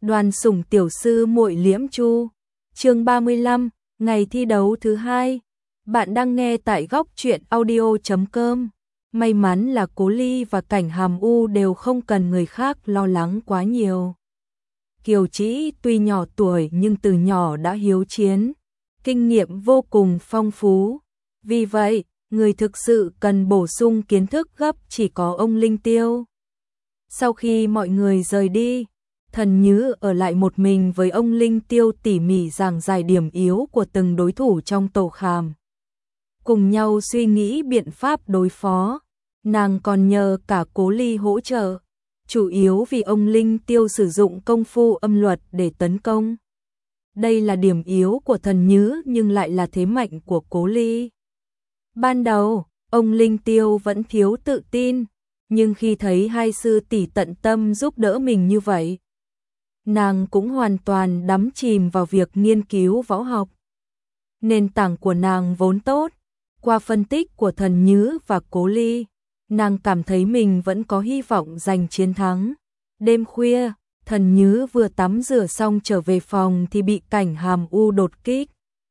Đoàn Sủng tiểu sư muội Liễm Chu. Chương 35, ngày thi đấu thứ 2. Bạn đang nghe tại góc truyện audio.com. May mắn là Cố Ly và Cảnh Hàm U đều không cần người khác lo lắng quá nhiều. Kiều Trĩ tuy nhỏ tuổi nhưng từ nhỏ đã hiếu chiến, kinh nghiệm vô cùng phong phú. Vì vậy, người thực sự cần bổ sung kiến thức gấp chỉ có ông Linh Tiêu. Sau khi mọi người rời đi, Thần Nhứ ở lại một mình với ông Linh Tiêu tỉ mỉ giảng giải điểm yếu của từng đối thủ trong tổ khảm. Cùng nhau suy nghĩ biện pháp đối phó, nàng còn nhờ cả Cố Ly hỗ trợ, chủ yếu vì ông Linh Tiêu sử dụng công phu âm luật để tấn công. Đây là điểm yếu của Thần Nhứ nhưng lại là thế mạnh của Cố Ly. Ban đầu, ông Linh Tiêu vẫn thiếu tự tin, nhưng khi thấy hai sư tỷ tận tâm giúp đỡ mình như vậy, nàng cũng hoàn toàn đắm chìm vào việc nghiên cứu võ học. Nền tảng của nàng vốn tốt, qua phân tích của Thần Nhứ và Cố Ly, nàng cảm thấy mình vẫn có hy vọng giành chiến thắng. Đêm khuya, Thần Nhứ vừa tắm rửa xong trở về phòng thì bị Cảnh Hàm U đột kích.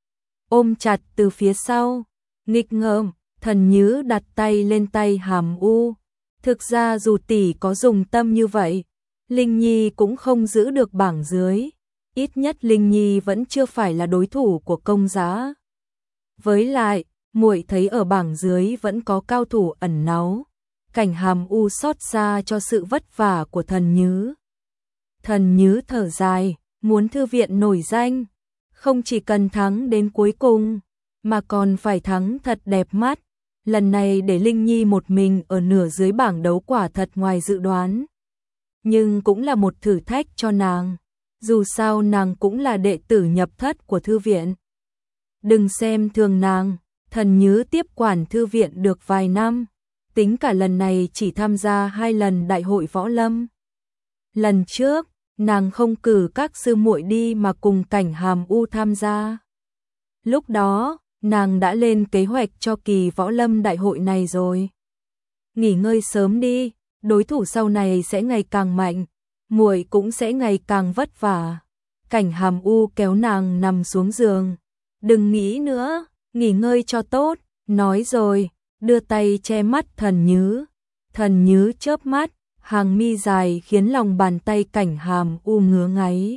Ôm chặt từ phía sau, nghịch ngợm, Thần Nhứ đặt tay lên tay Hàm U. Thực ra dù tỷ có dùng tâm như vậy, Linh Nhi cũng không giữ được bảng dưới. Ít nhất Linh Nhi vẫn chưa phải là đối thủ của Công Giá. Với lại, muội thấy ở bảng dưới vẫn có cao thủ ẩn náu. Cảnh Hàm U xót xa cho sự vất vả của Thần Nhứ. Thần Nhứ thở dài, muốn thư viện nổi danh, không chỉ cần thắng đến cuối cùng, mà còn phải thắng thật đẹp mắt. Lần này để Linh Nhi một mình ở nửa dưới bảng đấu quả thật ngoài dự đoán. Nhưng cũng là một thử thách cho nàng. Dù sao nàng cũng là đệ tử nhập thất của thư viện. Đừng xem thường nàng, Thần Nhứ tiếp quản thư viện được vài năm. Tính cả lần này chỉ tham gia 2 lần đại hội võ lâm. Lần trước, nàng không cử các sư muội đi mà cùng Cảnh Hàm U tham gia. Lúc đó, nàng đã lên kế hoạch cho kỳ võ lâm đại hội này rồi. Nghỉ ngơi sớm đi, đối thủ sau này sẽ ngày càng mạnh, muội cũng sẽ ngày càng vất vả. Cảnh Hàm U kéo nàng nằm xuống giường. Đừng nghĩ nữa, nghỉ ngơi cho tốt, nói rồi, đưa tay che mắt Thần Nhứ. Thần Nhứ chớp mắt, hàng mi dài khiến lòng bàn tay Cảnh Hàm U ngứa ngáy.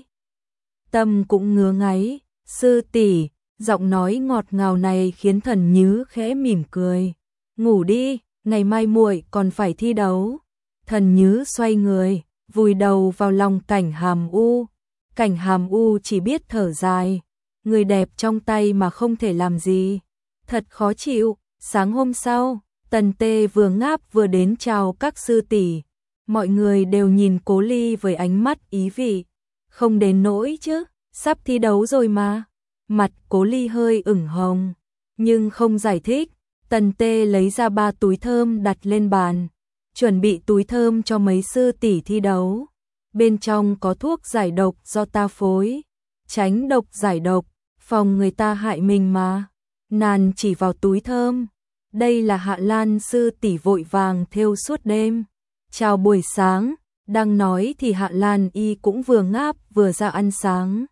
Tâm cũng ngứa ngáy, sư tỷ. Giọng nói ngọt ngào này khiến Thần Nhứ khẽ mỉm cười. Ngủ đi, ngày mai muội còn phải thi đấu. Thần Nhứ xoay người, vùi đầu vào lòng Cảnh Hàm U. Cảnh Hàm U chỉ biết thở dài. Người đẹp trong tay mà không thể làm gì. Thật khó chịu. Sáng hôm sau, Tần Tê vừa ngáp vừa đến chào các sư tỷ. Mọi người đều nhìn Cố Ly với ánh mắt ý vị. Không đến nỗi chứ, sắp thi đấu rồi mà. Mặt Cố Ly hơi ửng hồng, nhưng không giải thích. Tần Tê lấy ra 3 túi thơm đặt lên bàn, chuẩn bị túi thơm cho mấy sư tỷ thi đấu. Bên trong có thuốc giải độc do ta phối, tránh độc giải độc, phòng người ta hại mình mà. Nàng chỉ vào túi thơm. Đây là Hạ Lan sư tỷ vội vàng thêu suốt đêm. Chào buổi sáng, đang nói thì Hạ Lan y cũng vừa ngáp vừa ra ăn sáng.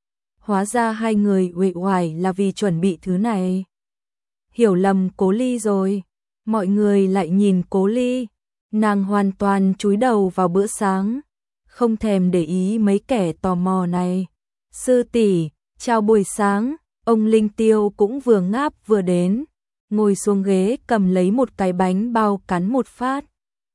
Hóa ra hai người uể oải là vì chuẩn bị thứ này. Hiểu lầm Cố Ly rồi. Mọi người lại nhìn Cố Ly. Nàng hoàn toàn chúi đầu vào bữa sáng, không thèm để ý mấy kẻ tò mò này. Sư tỷ, chào buổi sáng. Ông Linh Tiêu cũng vừa ngáp vừa đến, ngồi xuống ghế cầm lấy một cái bánh bao cắn một phát.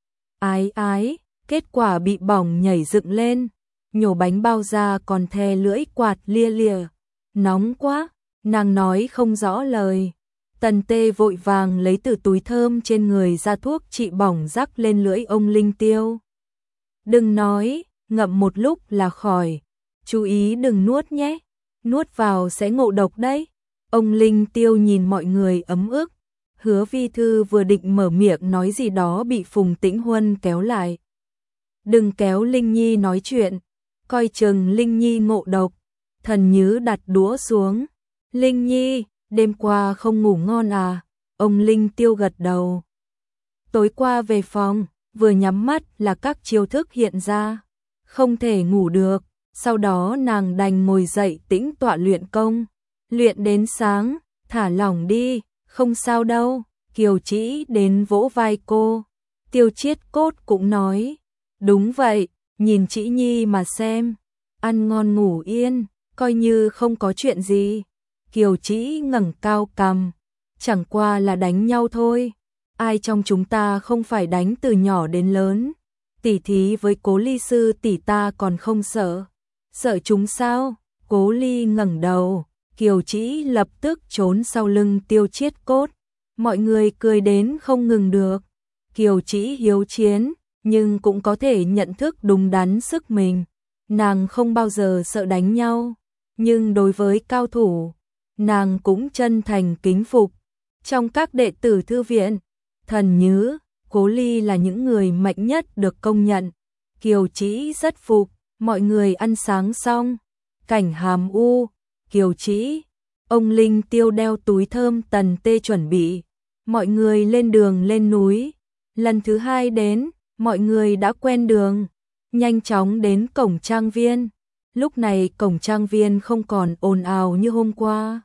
Ái ái, kết quả bị bỏng nhảy dựng lên. Nhổ bánh bao ra còn thè lưỡi quạt lia lịa. Nóng quá, nàng nói không rõ lời. Tần Tê vội vàng lấy từ túi thơm trên người ra thuốc trị bỏng rắc lên lưỡi ông Linh Tiêu. Đừng nói, ngậm một lúc là khỏi. Chú ý đừng nuốt nhé, nuốt vào sẽ ngộ độc đấy. Ông Linh Tiêu nhìn mọi người ấm ức. Hứa Vi Thư vừa định mở miệng nói gì đó bị Phùng Tĩnh Huân kéo lại. Đừng kéo Linh Nhi nói chuyện, coi chừng Linh Nhi ngộ độc. Thần Nhứ đặt đũa xuống. Linh Nhi, đêm qua không ngủ ngon à? Ông Linh Tiêu gật đầu. Tối qua về phòng, vừa nhắm mắt là các chiêu thức hiện ra. Không thể ngủ được, Sau đó nàng đành ngồi dậy tĩnh tọa luyện công, luyện đến sáng, thả lỏng đi, không sao đâu. Kiều Trĩ đến vỗ vai cô, Tiêu Chiết Cốt cũng nói, đúng vậy, nhìn Trĩ Nhi mà xem, ăn ngon ngủ yên, coi như không có chuyện gì. Kiều Trĩ ngẩng cao cằm, chẳng qua là đánh nhau thôi, ai trong chúng ta không phải đánh từ nhỏ đến lớn, tỉ thí với Cố Ly sư tỷ ta còn không sợ, sợ chúng sao? Cố Ly ngẩng đầu, Kiều Trĩ lập tức trốn sau lưng Tiêu Chiết Cốt, mọi người cười đến không ngừng được. Kiều Trĩ hiếu chiến, nhưng cũng có thể nhận thức đúng đắn sức mình, nàng không bao giờ sợ đánh nhau, nhưng đối với cao thủ, nàng cũng chân thành kính phục. Trong các đệ tử thư viện, Thần Nhứ, Cố Ly là những người mạnh nhất được công nhận. Kiều Trĩ rất phục, mọi người ăn sáng xong, Cảnh Hàm U, Kiều Trĩ, ông Linh Tiêu đeo túi thơm Tần Tê chuẩn bị, mọi người lên đường lên núi. Lần thứ hai đến, mọi người đã quen đường, nhanh chóng đến cổng trang viên. Lúc này cổng trang viên không còn ồn ào như hôm qua.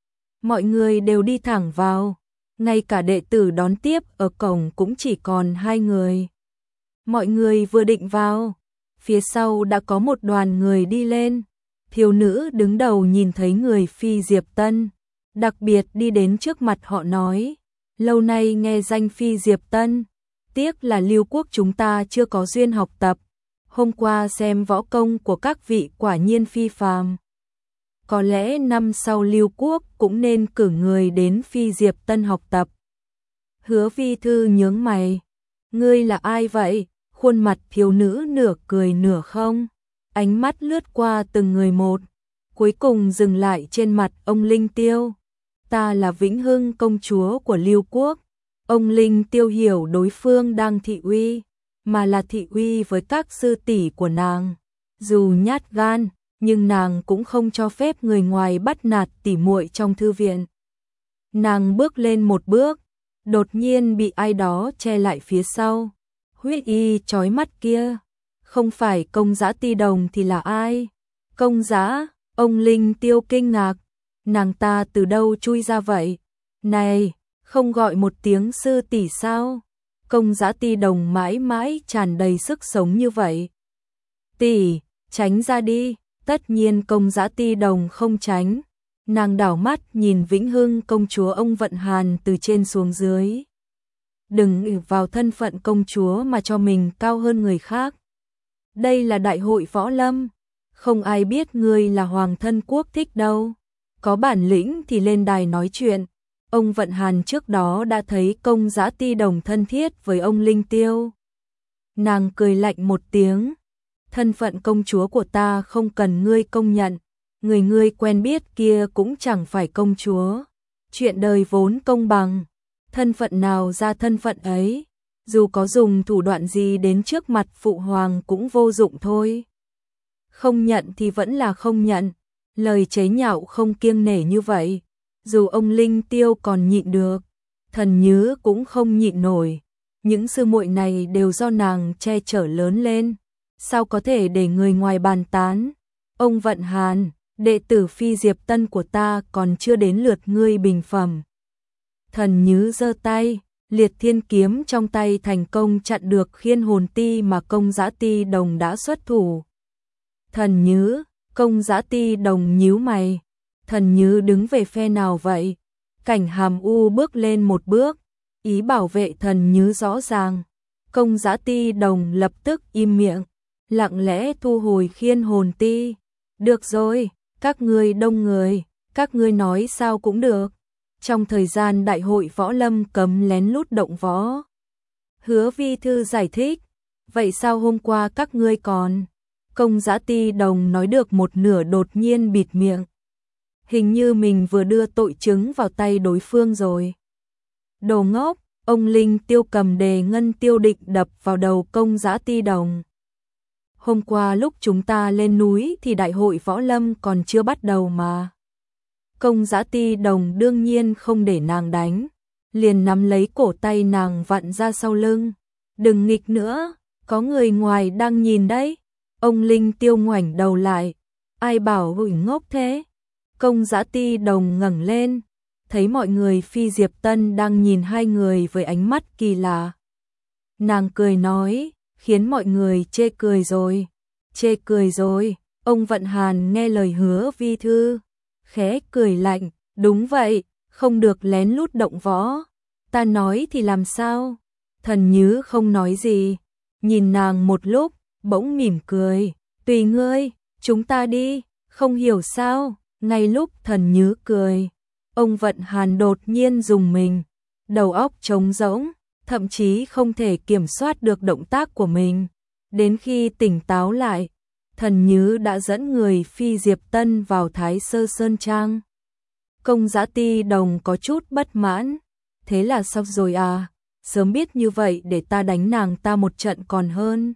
Mọi người đều đi thẳng vào, ngay cả đệ tử đón tiếp ở cổng cũng chỉ còn 2 người. Mọi người vừa định vào, phía sau đã có một đoàn người đi lên. Thiếu nữ đứng đầu nhìn thấy người Phi Diệp Tân, đặc biệt đi đến trước mặt họ nói, lâu nay nghe danh Phi Diệp Tân, tiếc là Lưu Quốc chúng ta chưa có duyên học tập. Hôm qua xem võ công của các vị quả nhiên phi phàm. Có lẽ năm sau Lưu Quốc cũng nên cử người đến Phi Diệp Tân học tập. Hứa Vi Thư nhướng mày, ngươi là ai vậy? Khuôn mặt thiếu nữ nửa cười nửa không, ánh mắt lướt qua từng người một, cuối cùng dừng lại trên mặt ông Linh Tiêu. Ta là Vĩnh Hưng công chúa của Lưu Quốc. Ông Linh Tiêu hiểu đối phương đang thị uy, mà là thị uy với các sư tỷ của nàng. Dù nhát gan, nhưng nàng cũng không cho phép người ngoài bắt nạt tỉ muội trong thư viện. Nàng bước lên một bước, đột nhiên bị ai đó che lại phía sau. Huyết y chói mắt kia, không phải Công Giã Ti Đồng thì là ai? Công Giã, ông Linh Tiêu kinh ngạc, nàng ta từ đâu chui ra vậy? Này, không gọi một tiếng sư tỷ sao? Công Giã Ti Đồng mãi mãi tràn đầy sức sống như vậy. Tỷ, tránh ra đi. Tất nhiên Công Giã Ti Đồng không tránh. Nàng đảo mắt nhìn Vĩnh Hưng công chúa ông Vận Hàn từ trên xuống dưới. Đừng ỷ vào thân phận công chúa mà cho mình cao hơn người khác. Đây là đại hội võ lâm, không ai biết ngươi là hoàng thân quốc thích đâu. Có bản lĩnh thì lên đài nói chuyện. Ông Vận Hàn trước đó đã thấy Công Giã Ti Đồng thân thiết với ông Linh Tiêu. Nàng cười lạnh một tiếng, thân phận công chúa của ta không cần ngươi công nhận, người ngươi quen biết kia cũng chẳng phải công chúa. Chuyện đời vốn công bằng, thân phận nào ra thân phận ấy, dù có dùng thủ đoạn gì đến trước mặt phụ hoàng cũng vô dụng thôi. Không nhận thì vẫn là không nhận, lời chế nhạo không kiêng nể như vậy, dù ông Linh Tiêu còn nhịn được, Thần Nhứ cũng không nhịn nổi. Những sư muội này đều do nàng che chở lớn lên, sao có thể để người ngoài bàn tán? Ông Vận Hàn, đệ tử Phi Diệp Tân của ta còn chưa đến lượt ngươi bình phẩm. Thần Nhứ giơ tay, Liệt Thiên kiếm trong tay thành công chặn được Khiên Hồn Ti mà Công Giã Ti Đồng đã xuất thủ. Thần Nhứ, Công Giã Ti Đồng nhíu mày, Thần Nhứ đứng về phe nào vậy? Cảnh Hàm U bước lên một bước, ý bảo vệ Thần Nhứ rõ ràng. Công Giã Ti Đồng lập tức im miệng, lặng lẽ thu hồi Khiên Hồn Ti. Được rồi, các ngươi đông người, các ngươi nói sao cũng được. Trong thời gian đại hội võ lâm cấm lén lút động võ. Hứa Vi Thư giải thích, vậy sao hôm qua các ngươi còn? Công Giã Ti Đồng nói được một nửa đột nhiên bịt miệng. Hình như mình vừa đưa tội chứng vào tay đối phương rồi. Đồ ngốc, ông Linh Tiêu cầm đề ngân tiêu định đập vào đầu Công Giã Ti Đồng. Hôm qua lúc chúng ta lên núi thì đại hội võ lâm còn chưa bắt đầu mà. Công Giã Ti Đồng đương nhiên không để nàng đánh, liền nắm lấy cổ tay nàng vặn ra sau lưng. Đừng nghịch nữa, có người ngoài đang nhìn đấy. Ông Linh Tiêu ngoảnh đầu lại, ai bảo hủy ngốc thế? Công Dã Ti Đồng ngẩng lên, thấy mọi người phi Diệp Tân đang nhìn hai người với ánh mắt kỳ lạ. Nàng cười nói, khiến mọi người chê cười rồi. Chê cười rồi, ông Vận Hàn nghe lời Hứa Vi Thư, khẽ cười lạnh, đúng vậy, không được lén lút động võ. Ta nói thì làm sao? Thần Nhứ không nói gì, nhìn nàng một lúc, bỗng mỉm cười, tùy ngươi, chúng ta đi, không hiểu sao, ngay lúc Thần Nhứ cười, ông Vận Hàn đột nhiên rùng mình, đầu óc trống rỗng, thậm chí không thể kiểm soát được động tác của mình. Đến khi tỉnh táo lại, Thần Nhứ đã dẫn người phi Diệp Tân vào Thái Sơ Sơn Trang. Công Dã Ti Đồng có chút bất mãn, thế là xong rồi à, sớm biết như vậy để ta đánh nàng ta một trận còn hơn.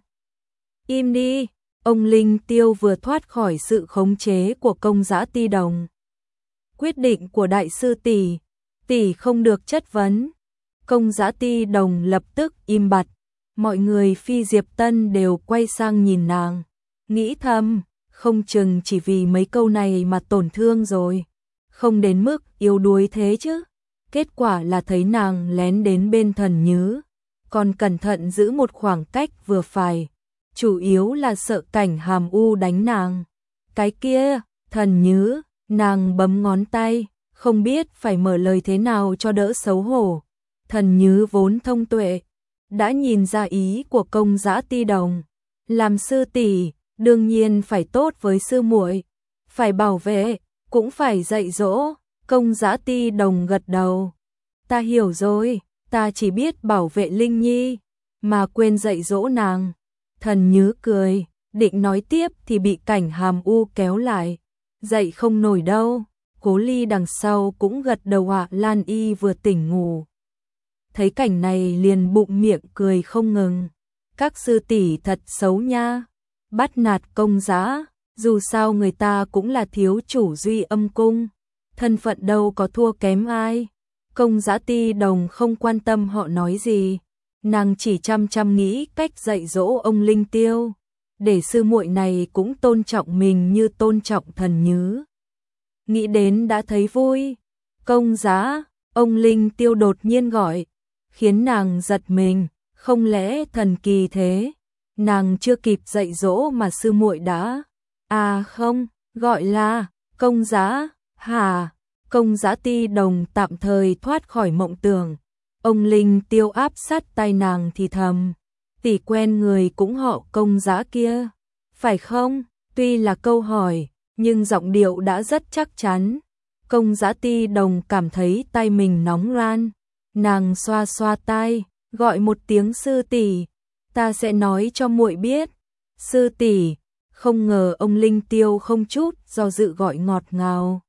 Im đi, ông Linh Tiêu vừa thoát khỏi sự khống chế của Công Dã Ti Đồng. Quyết định của đại sư tỷ, tỷ không được chất vấn. Công Dã Ti Đồng lập tức im bặt, mọi người phi Diệp Tân đều quay sang nhìn nàng, nghĩ thầm, không chừng chỉ vì mấy câu này mà tổn thương rồi, không đến mức yếu đuối thế chứ. Kết quả là thấy nàng lén đến bên Thần Nhứ, còn cẩn thận giữ một khoảng cách vừa phải, chủ yếu là sợ Cảnh Hàm U đánh nàng. Cái kia, Thần Nhứ, nàng bấm ngón tay, không biết phải mở lời thế nào cho đỡ xấu hổ. Thần Nhứ vốn thông tuệ, đã nhìn ra ý của Công Dã Ti Đồng, làm sư tỷ, đương nhiên phải tốt với sư muội, phải bảo vệ, cũng phải dạy dỗ. Công Dã Ti Đồng gật đầu. Ta hiểu rồi, ta chỉ biết bảo vệ Linh Nhi, mà quên dạy dỗ nàng. Thần Nhứ cười, định nói tiếp thì bị Cảnh Hàm U kéo lại. Dậy không nổi đâu. Cố Ly đằng sau cũng gật đầu ạ. Lan Y vừa tỉnh ngủ, thấy cảnh này liền bụng miệng cười không ngừng. Các sư tỷ thật xấu nha, bắt nạt Công Dã, dù sao người ta cũng là thiếu chủ Duy Âm cung, thân phận đâu có thua kém ai. Công Dã Ti Đồng không quan tâm họ nói gì, nàng chỉ chăm chăm nghĩ cách dạy dỗ ông Linh Tiêu, để sư muội này cũng tôn trọng mình như tôn trọng Thần Nhứ. Nghĩ đến đã thấy vui. Công Dã, ông Linh Tiêu đột nhiên gọi, khiến nàng giật mình, không lẽ thần kỳ thế? Nàng chưa kịp dạy dỗ mà sư muội đã. À không, gọi là Công Dã, hả? Công Dã Ti Đồng tạm thời thoát khỏi mộng tưởng. Ông Linh Tiêu áp sát tai nàng thì thầm, tỷ quen người cũng họ Công Dã kia, phải không? Tuy là câu hỏi, nhưng giọng điệu đã rất chắc chắn. Công Dã Ti Đồng cảm thấy tai mình nóng ran, nàng xoa xoa tai, gọi một tiếng sư tỷ, ta sẽ nói cho muội biết. Sư tỷ. Không ngờ ông Linh Tiêu không chút do dự gọi ngọt ngào.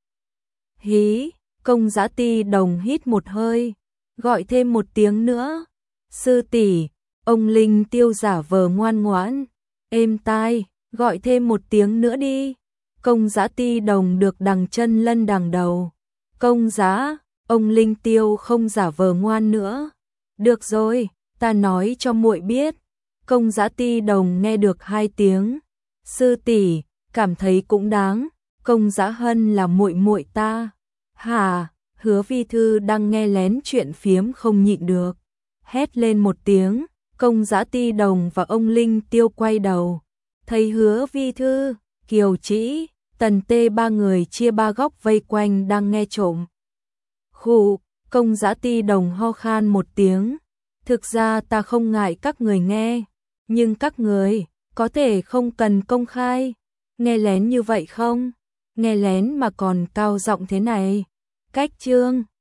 Hí, Công Dã Ti Đồng hít một hơi, gọi thêm một tiếng nữa. Sư tỷ. Ông Linh Tiêu giả vờ ngoan ngoãn, êm tai, gọi thêm một tiếng nữa đi. Công Dã Ti Đồng được đằng chân lân đằng đầu. Công Dã, ông Linh Tiêu không giả vờ ngoan nữa. Được rồi, ta nói cho muội biết. Công Dã Ti Đồng nghe được 2 tiếng. Sư tỷ, cảm thấy cũng đáng. Công Dã Hân là muội muội ta. Hả? Hứa Vi Thư đang nghe lén chuyện phiếm không nhịn được, hét lên một tiếng. Công Dã Ti Đồng và ông Linh Tiêu quay đầu, thấy Hứa Vi Thư, Kiều Trĩ, Tần Tê ba người chia 3 góc vây quanh đang nghe trộm. Khụ, Công Dã Ti Đồng ho khan một tiếng. Thực ra ta không ngại các người nghe, nhưng các người có thể không cần công khai. Nghe lén như vậy không? Nghe lén mà còn cao giọng thế này. Cách chương